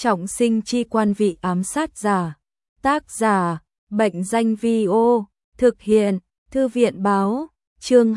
Trọng sinh chi quan vị ám sát giả. Tác giả, Bệnh danh Vi-ô. Thực hiện, Thư viện báo. Chương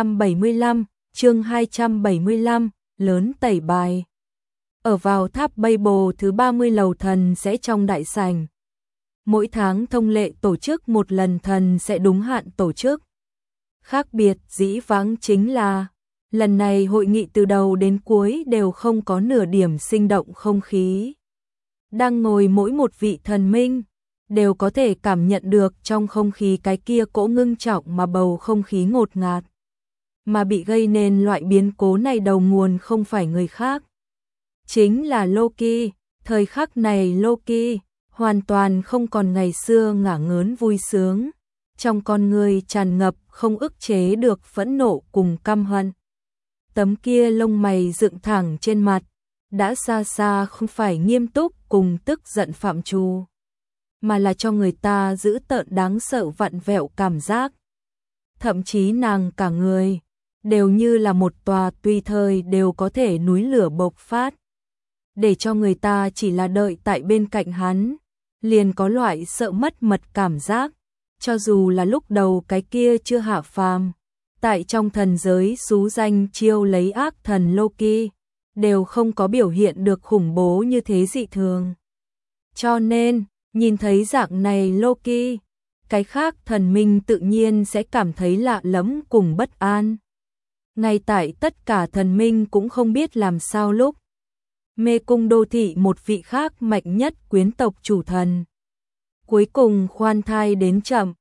275, lớn tẩy bài. Ở vào tháp Babel thứ 30 lầu thần sẽ trong đại sảnh. Mỗi tháng thông lệ tổ chức một lần thần sẽ đúng hạn tổ chức. Khác biệt dĩ vãng chính là, lần này hội nghị từ đầu đến cuối đều không có nửa điểm sinh động không khí. Đang ngồi mỗi một vị thần minh, đều có thể cảm nhận được trong không khí cái kia cỗ ngưng trọng mà bầu không khí ngột ngạt. Mà bị gây nên loại biến cố này đầu nguồn không phải người khác. Chính là Loki. Thời khắc này Loki hoàn toàn không còn ngày xưa ngả ngớn vui sướng. Trong con người tràn ngập không ức chế được phẫn nộ cùng căm hận. Tấm kia lông mày dựng thẳng trên mặt, đã xa xa không phải nghiêm túc cùng tức giận phạm trù, mà là cho người ta giữ tợn đáng sợ vặn vẹo cảm giác. Thậm chí nàng cả người, đều như là một tòa tùy thời đều có thể núi lửa bộc phát. Để cho người ta chỉ là đợi tại bên cạnh hắn, liền có loại sợ mất mật cảm giác, cho dù là lúc đầu cái kia chưa hạ phàm. Tại trong thần giới xú danh chiêu lấy ác thần Loki, đều không có biểu hiện được khủng bố như thế dị thường. Cho nên, nhìn thấy dạng này Loki, cái khác thần minh tự nhiên sẽ cảm thấy lạ lẫm cùng bất an. Ngay tại tất cả thần minh cũng không biết làm sao lúc. Mê cung đô thị một vị khác mạnh nhất quyến tộc chủ thần. Cuối cùng khoan thai đến chậm,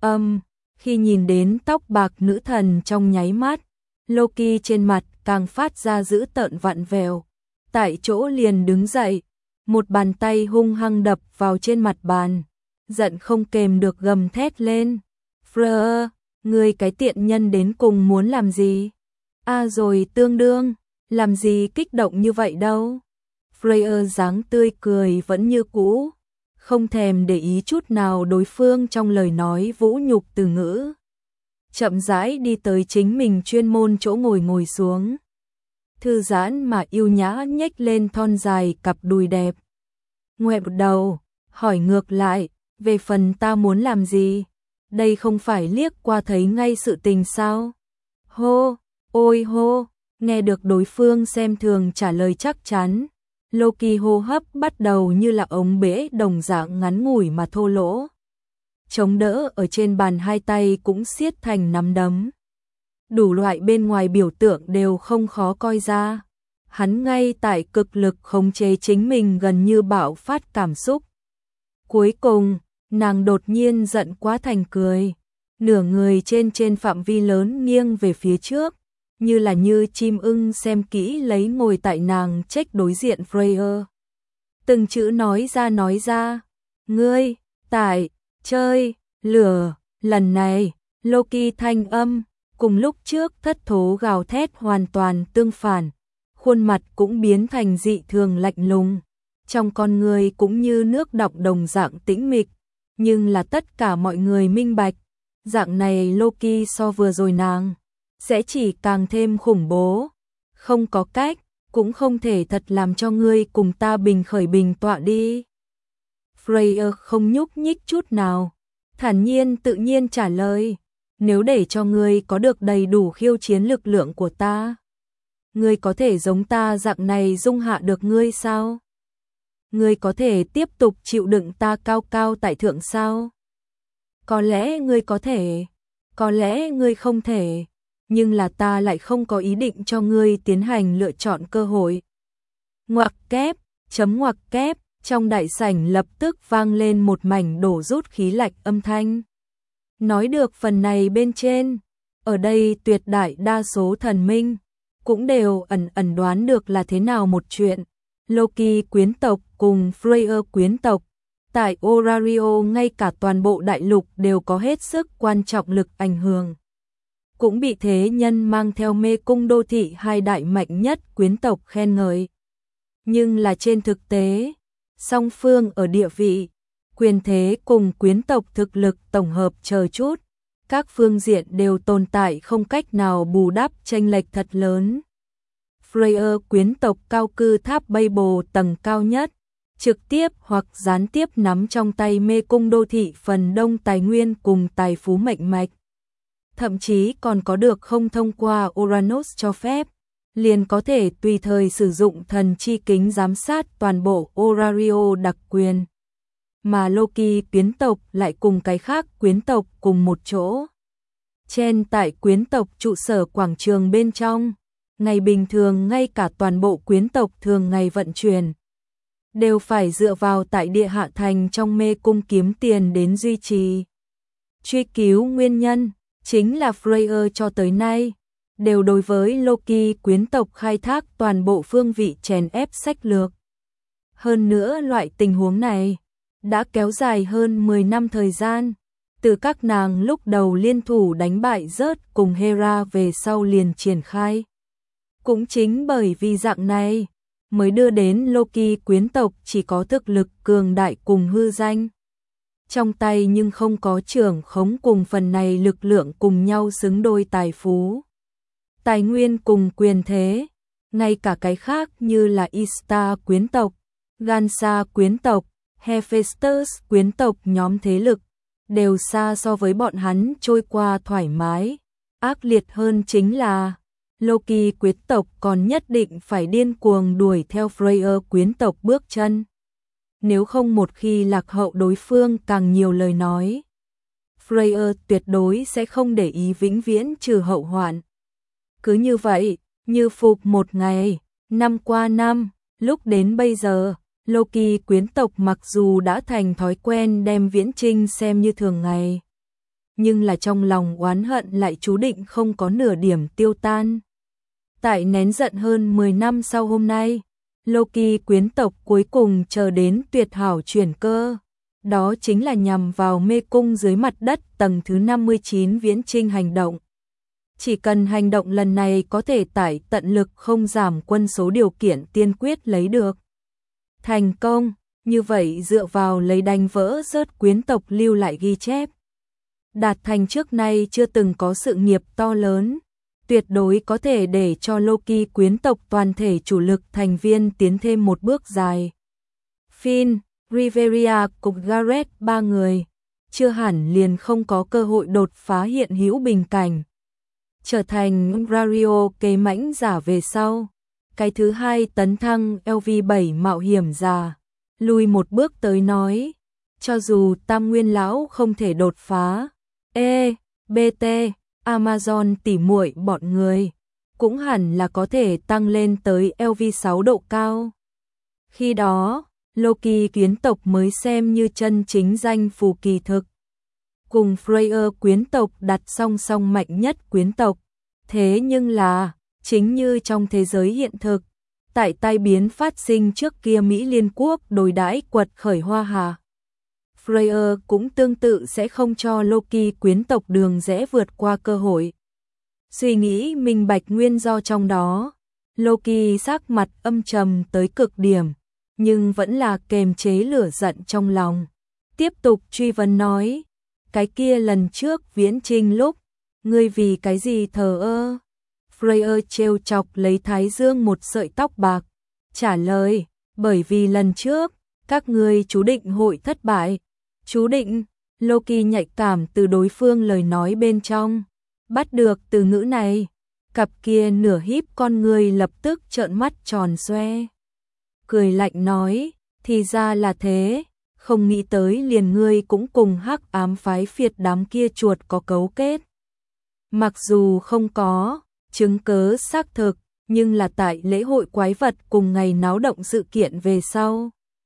khi nhìn đến tóc bạc nữ thần trong nháy mắt, Loki trên mặt càng phát ra dữ tợn vặn vẹo. Tại chỗ liền đứng dậy, một bàn tay hung hăng đập vào trên mặt bàn, giận không kềm được gầm thét lên. Freya, ngươi cái tiện nhân đến cùng muốn làm gì? Rồi tương đương, làm gì kích động như vậy đâu? Freya dáng tươi cười vẫn như cũ, không thèm để ý chút nào đối phương trong lời nói vũ nhục từ ngữ. Chậm rãi đi tới chính mình chuyên môn chỗ ngồi xuống. Thư giãn mà yêu nhã nhếch lên thon dài cặp đùi đẹp. Ngoẹo đầu, hỏi ngược lại, về phần ta muốn làm gì? Đây không phải liếc qua thấy ngay sự tình sao? Hô, ôi hô, nghe được đối phương xem thường trả lời chắc chắn. Loki hô hấp bắt đầu như là ống bể đồng dạng ngắn ngủi mà thô lỗ. Chống đỡ ở trên bàn hai tay cũng siết thành nắm đấm. Đủ loại bên ngoài biểu tượng đều không khó coi ra. Hắn ngay tại cực lực khống chế chính mình gần như bạo phát cảm xúc. Cuối cùng, nàng đột nhiên giận quá thành cười. Nửa người trên phạm vi lớn nghiêng về phía trước, như chim ưng xem kỹ lấy ngồi tại nàng trách đối diện Freya. Từng chữ nói ra, ngươi, tại, chơi, lửa, lần này, Loki thanh âm, cùng lúc trước thất thố gào thét hoàn toàn tương phản, khuôn mặt cũng biến thành dị thường lạnh lùng, trong con người cũng như nước đọng đồng dạng tĩnh mịch, nhưng là tất cả mọi người minh bạch, dạng này Loki so vừa rồi nàng sẽ chỉ càng thêm khủng bố, không có cách, cũng không thể thật làm cho ngươi cùng ta bình khởi bình tọa đi. Freya không nhúc nhích chút nào, thản nhiên tự nhiên trả lời, nếu để cho ngươi có được đầy đủ khiêu chiến lực lượng của ta, ngươi có thể giống ta dạng này dung hạ được ngươi sao? Ngươi có thể tiếp tục chịu đựng ta cao cao tại thượng sao? Có lẽ ngươi có thể, có lẽ ngươi không thể, nhưng là ta lại không có ý định cho ngươi tiến hành lựa chọn cơ hội. Ngoặc kép, ngoặc kép, trong đại sảnh lập tức vang lên một mảnh đổ rút khí lạnh âm thanh. Nói được phần này bên trên, ở đây tuyệt đại đa số thần minh cũng đều ẩn đoán được là thế nào một chuyện. Loki quyến tộc cùng Freya quyến tộc, tại Orario ngay cả toàn bộ đại lục đều có hết sức quan trọng lực ảnh hưởng. Cũng bị thế nhân mang theo mê cung đô thị hai đại mạnh nhất quyến tộc khen ngợi. Nhưng là trên thực tế, song phương ở địa vị, quyền thế cùng quyến tộc thực lực tổng hợp chờ chút, các phương diện đều tồn tại không cách nào bù đắp chênh lệch thật lớn. Freya quyến tộc cao cư tháp Babel tầng cao nhất, trực tiếp hoặc gián tiếp nắm trong tay mê cung đô thị phần đông tài nguyên cùng tài phú mệnh mạch. Thậm chí còn có được không thông qua Uranus cho phép, liền có thể tùy thời sử dụng thần chi kính giám sát toàn bộ Orario đặc quyền. Mà Loki quyến tộc lại cùng cái khác quyến tộc cùng một chỗ. Trên tại quyến tộc trụ sở quảng trường bên trong, ngày bình thường ngay cả toàn bộ quyến tộc thường ngày vận chuyển đều phải dựa vào tại địa hạ thành trong mê cung kiếm tiền đến duy trì. Truy cứu nguyên nhân, chính là Freyr cho tới nay đều đối với Loki quyến tộc khai thác toàn bộ phương vị chèn ép sách lược. Hơn nữa loại tình huống này đã kéo dài hơn 10 năm thời gian, từ các nàng lúc đầu liên thủ đánh bại Zeus cùng Hera về sau liền triển khai. Cũng chính bởi vì dạng này mới đưa đến Loki quyến tộc chỉ có thực lực cường đại cùng hư danh trong tay, nhưng không có trưởng khống cùng phần này lực lượng cùng nhau xứng đôi tài phú, tài nguyên cùng quyền thế. Ngay cả cái khác như là Ishtar quyến tộc, Gansa quyến tộc, Hephaestus quyến tộc nhóm thế lực đều xa so với bọn hắn trôi qua thoải mái. Ác liệt hơn chính là Loki quyến tộc còn nhất định phải điên cuồng đuổi theo Freyr quyến tộc bước chân. Nếu không một khi lạc hậu đối phương càng nhiều lời nói, Freyr tuyệt đối sẽ không để ý vĩnh viễn trừ hậu hoạn. Cứ như vậy, như phục một ngày, năm qua năm, lúc đến bây giờ, Loki quyến tộc mặc dù đã thành thói quen đem viễn trinh xem như thường ngày, nhưng là trong lòng oán hận lại chú định không có nửa điểm tiêu tan. Tại nén giận hơn 10 năm sau hôm nay, Loki quyến tộc cuối cùng chờ đến tuyệt hảo chuyển cơ. Đó chính là nhằm vào mê cung dưới mặt đất tầng thứ 59 viễn trinh hành động. Chỉ cần hành động lần này có thể tải tận lực không giảm quân số điều kiện tiên quyết lấy được thành công, như vậy dựa vào lấy đánh vỡ rớt quyến tộc lưu lại ghi chép, đạt thành trước nay chưa từng có sự nghiệp to lớn, tuyệt đối có thể để cho Loki quyến tộc toàn thể chủ lực thành viên tiến thêm một bước dài. Finn, Riveria cùng Gareth ba người chưa hẳn liền không có cơ hội đột phá hiện hữu bình cảnh, trở thành Rario kế mãnh giả về sau. Cái thứ hai tấn thăng LV7 mạo hiểm giả, lùi một bước tới nói, cho dù Tam Nguyên lão không thể đột phá, BT, Amazon tỉ muội bọn người cũng hẳn là có thể tăng lên tới LV6 độ cao. Khi đó, Loki quyến tộc mới xem như chân chính danh phù kỳ thực. Cùng Freyr quyến tộc đặt song song mạnh nhất quyến tộc. Thế nhưng là, chính như trong thế giới hiện thực, tại tai biến phát sinh trước kia Mỹ Liên Quốc đối đãi quật khởi hoa hà, Freyr cũng tương tự sẽ không cho Loki quyến tộc đường rẽ vượt qua cơ hội. Suy nghĩ minh bạch nguyên do trong đó, Loki sắc mặt âm trầm tới cực điểm, nhưng vẫn là kềm chế lửa giận trong lòng. Tiếp tục truy vấn nói, cái kia lần trước viễn trinh lúc, ngươi vì cái gì thờ ơ? Freyr trêu chọc lấy thái dương một sợi tóc bạc, trả lời, bởi vì lần trước, các ngươi chú định hội thất bại. Chú định, Loki nhạy cảm từ đối phương lời nói bên trong, bắt được từ ngữ này, cặp kia nửa híp con người lập tức trợn mắt tròn xoe. Cười lạnh nói, thì ra là thế, không nghĩ tới liền ngươi cũng cùng hắc ám phái phiệt đám kia chuột có cấu kết. Mặc dù không có chứng cớ xác thực, nhưng là tại lễ hội quái vật cùng ngày náo động sự kiện về sau,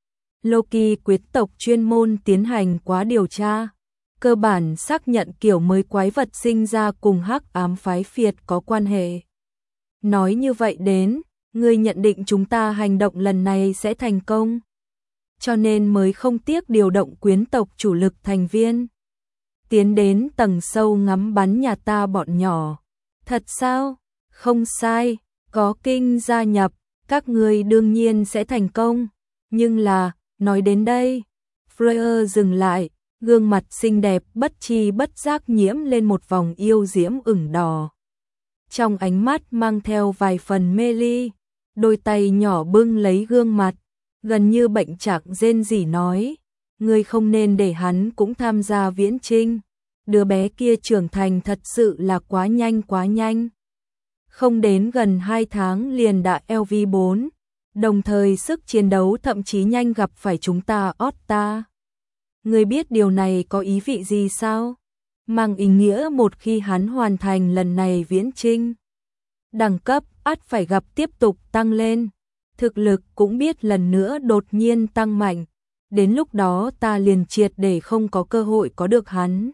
Loki quyến tộc chuyên môn tiến hành quá điều tra, cơ bản xác nhận kiểu mới quái vật sinh ra cùng hắc ám phái phiệt có quan hệ. Nói như vậy đến, ngươi nhận định chúng ta hành động lần này sẽ thành công, cho nên mới không tiếc điều động quyến tộc chủ lực thành viên tiến đến tầng sâu ngắm bắn nhà ta bọn nhỏ. Thật sao? Không sai, có Kinh gia nhập, các ngươi đương nhiên sẽ thành công. Nhưng là, nói đến đây, Freyr dừng lại, gương mặt xinh đẹp bất chi bất giác nhiễm lên một vòng yêu diễm ửng đỏ. Trong ánh mắt mang theo vài phần mê ly, đôi tay nhỏ bưng lấy gương mặt, gần như bệnh trạng rên rỉ nói, ngươi không nên để hắn cũng tham gia viễn chinh. Đứa bé kia trưởng thành thật sự là quá nhanh quá nhanh. Không đến gần 2 tháng liền đã LV4, đồng thời sức chiến đấu thậm chí nhanh gặp phải chúng ta Otta. Ngươi biết điều này có ý vị gì sao? Mang ý nghĩa một khi hắn hoàn thành lần này viễn chinh, đẳng cấp ắt phải gặp tiếp tục tăng lên, thực lực cũng biết lần nữa đột nhiên tăng mạnh, đến lúc đó ta liền triệt để không có cơ hội có được hắn.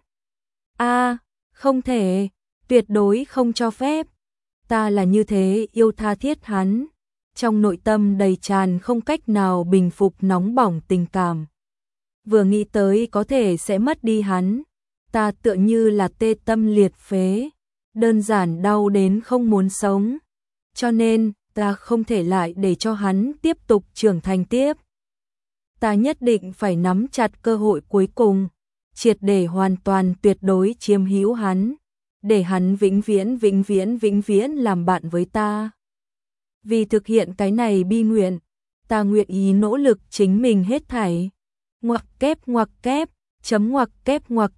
Không thể, tuyệt đối không cho phép. Ta là như thế yêu tha thiết hắn, trong nội tâm đầy tràn không cách nào bình phục nóng bỏng tình cảm. Vừa nghĩ tới có thể sẽ mất đi hắn, ta tựa như là tê tâm liệt phế, đơn giản đau đến không muốn sống. Cho nên, ta không thể lại để cho hắn tiếp tục trưởng thành tiếp. Ta nhất định phải nắm chặt cơ hội cuối cùng, triệt để hoàn toàn tuyệt đối chiếm hữu hắn, để hắn vĩnh viễn làm bạn với ta. Vì thực hiện cái này bi nguyện, ta nguyện ý nỗ lực chính mình hết thảy. Ngoặc kép, chấm ngoặc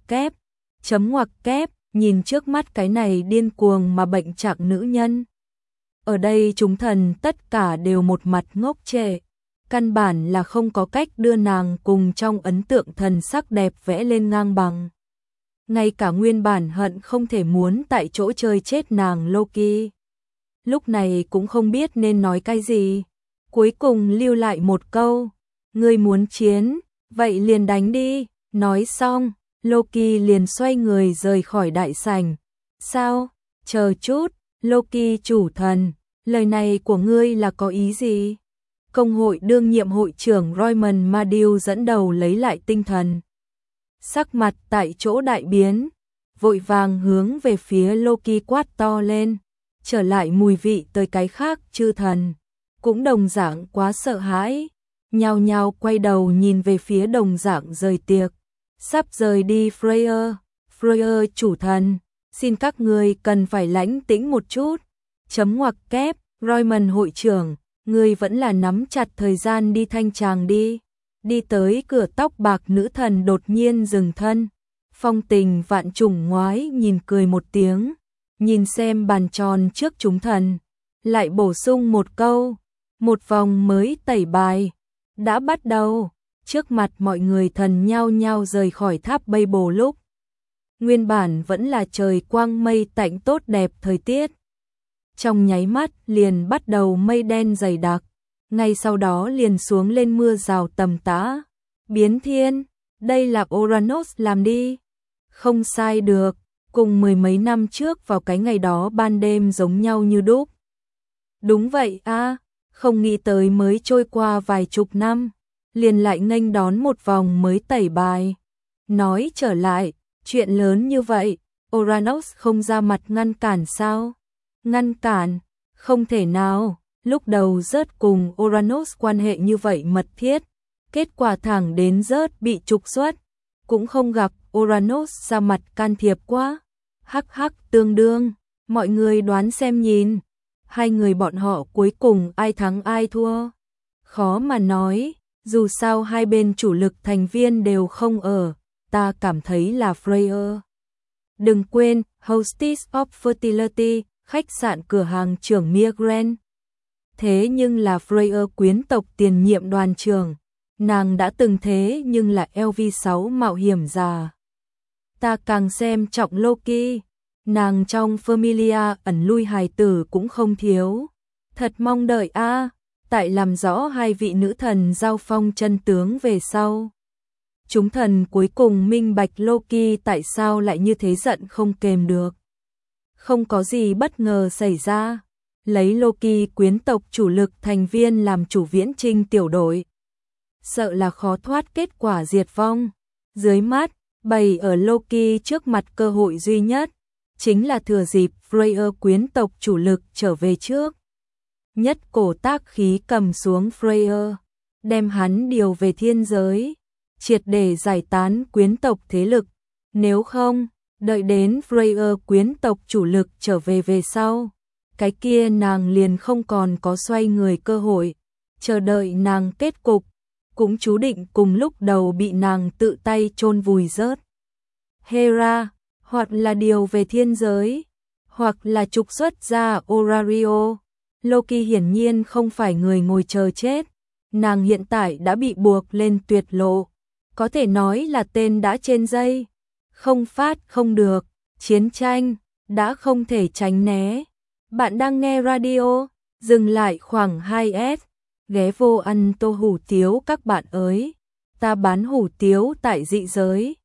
kép, nhìn trước mắt cái này điên cuồng mà bệnh trạng nữ nhân. Ở đây chúng thần tất cả đều một mặt ngốc trệ, căn bản là không có cách đưa nàng cùng trong ấn tượng thần sắc đẹp vẽ lên ngang bằng. Ngay cả nguyên bản hận không thể muốn tại chỗ chơi chết nàng Loki, lúc này cũng không biết nên nói cái gì. Cuối cùng lưu lại một câu, ngươi muốn chiến, vậy liền đánh đi. Nói xong, Loki liền xoay người rời khỏi đại sảnh. Sao? Chờ chút, Loki chủ thần, lời này của ngươi là có ý gì? Công hội đương nhiệm hội trưởng Royman Madiu dẫn đầu lấy lại tinh thần. Sắc mặt tại chỗ đại biến, vội vàng hướng về phía Loki quát to lên, trở lại mùi vị tới cái khác chư thần, cũng đồng dạng quá sợ hãi, nhao nhao quay đầu nhìn về phía đồng dạng rời tiệc, sắp rời đi Freyr chủ thần, xin các ngươi cần phải lãnh tĩnh một chút, chấm ngoặc kép, Royman hội trưởng, ngươi vẫn là nắm chặt thời gian đi thanh tràng đi. Đi tới cửa tóc bạc nữ thần đột nhiên dừng thân, phong tình vạn trùng ngoái nhìn cười một tiếng, nhìn xem bàn tròn trước chúng thần, lại bổ sung một câu, một vòng mới tẩy bài, đã bắt đầu, trước mặt mọi người thần nhao nhao rời khỏi tháp bay bồ lúc. Nguyên bản vẫn là trời quang mây tạnh tốt đẹp thời tiết. Trong nháy mắt liền bắt đầu mây đen dày đặc. Ngay sau đó liền xuống lên mưa rào tầm tã. Biến thiên, đây là Uranus làm đi. Không sai được, cùng mười mấy năm trước vào cái ngày đó ban đêm giống nhau như đúc. Đúng vậy không nghĩ tới mới trôi qua vài chục năm, liền lại nghênh đón một vòng mới tẩy bài. Nói trở lại, chuyện lớn như vậy, Uranus không ra mặt ngăn cản sao? Ngăn cản, không thể nào. Lúc đầu rớt cùng Uranus quan hệ như vậy mật thiết, kết quả thẳng đến rớt bị trục xuất, cũng không gặp Uranus ra mặt can thiệp quá. Hắc tương đương, mọi người đoán xem nhìn, hai người bọn họ cuối cùng ai thắng ai thua. Khó mà nói, dù sao hai bên chủ lực thành viên đều không ở, ta cảm thấy là Freyr. Đừng quên, Hostess of Fertility, khách sạn cửa hàng trưởng Migren. Thế nhưng là Freyr quyến tộc tiền nhiệm đoàn trưởng, nàng đã từng thế nhưng là LV6 mạo hiểm già. Ta càng xem trọng Loki, nàng trong Familia ẩn lui hài tử cũng không thiếu. Thật mong đợi tại làm rõ hai vị nữ thần giao phong chân tướng về sau. Chúng thần cuối cùng minh bạch Loki tại sao lại như thế giận không kềm được. Không có gì bất ngờ xảy ra. Lấy Loki quyến tộc chủ lực thành viên làm chủ viễn trinh tiểu đội. Sợ là khó thoát kết quả diệt vong. Dưới mắt, bày ở Loki trước mặt cơ hội duy nhất, chính là thừa dịp Freyr quyến tộc chủ lực trở về trước. Nhất cổ tác khí cầm xuống Freyr, đem hắn điều về thiên giới, triệt để giải tán quyến tộc thế lực. Nếu không, đợi đến Freyr quyến tộc chủ lực trở về sau, cái kia nàng liền không còn có xoay người cơ hội, chờ đợi nàng kết cục, cũng chú định cùng lúc đầu bị nàng tự tay chôn vùi rớt. Hera, hoặc là điều về thiên giới, hoặc là trục xuất ra Orario. Loki hiển nhiên không phải người ngồi chờ chết, nàng hiện tại đã bị buộc lên tuyệt lộ, có thể nói là tên đã trên dây, không phát không được, chiến tranh đã không thể tránh né. Bạn đang nghe radio, dừng lại khoảng 2S, ghé vô ăn tô hủ tiếu các bạn ơi, ta bán hủ tiếu tại dị giới.